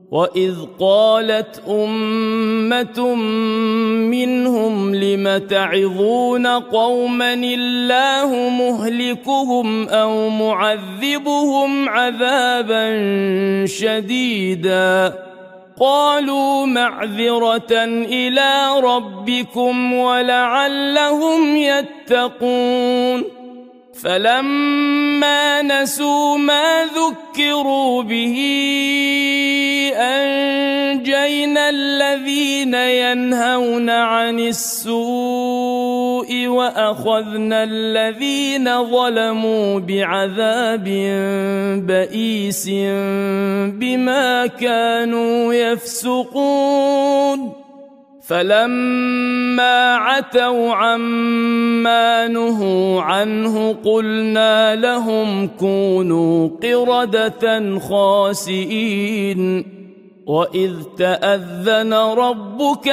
وإذ قالت أمة منهم لم تعظون قوما الله مهلكهم أو معذبهم عذابا شديدا قالوا معذرة إلى ربكم ولعلهم يتقون فلما نسوا ما ذكروا به أنجينا الذين ينهون عن السوء وأخذنا الذين ظلموا بعذاب بئيس بما كانوا يفسقون فلما عتوا عما نهوا عنه قلنا لهم كونوا قردة خاسئين وإذ تأذن ربك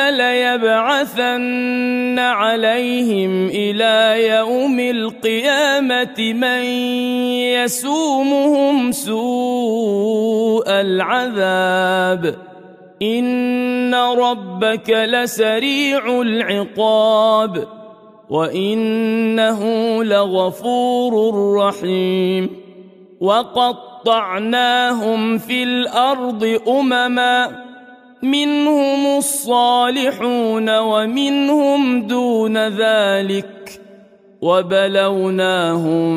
ليبعثن عليهم إلى يوم القيامة من يسومهم سوء العذاب إن ربك لسريع العقاب وإنه لغفور رحيم وقطعناهم في الأرض أمما منهم الصالحون ومنهم دون ذلك وبلوناهم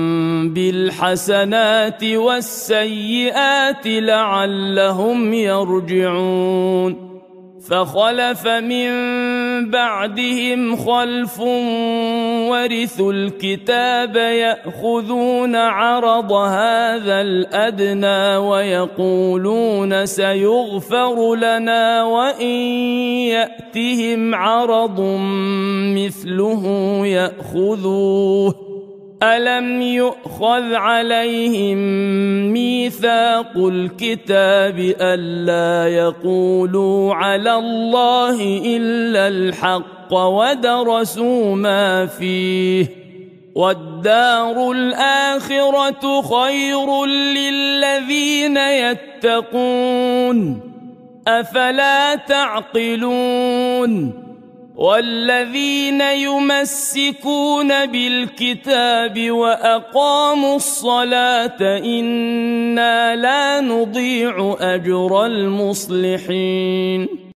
بالحسنات والسيئات لعلهم يرجعون فخلف من بعدهم خلف ورثوا الكتاب يأخذون عرض هذا الأدنى ويقولون سيغفر لنا وإن يأتهم عرض مثله يأخذوه ألم يؤخذ عليهم ميثاق الكتاب ألا يقولوا على الله إلا الحق ودرسوا ما فيه والدار الآخرة خير للذين يتقون أفلا تعقلون والذين يمسكون بالكتاب وأقاموا الصلاة إنا لا نضيع أجر المصلحين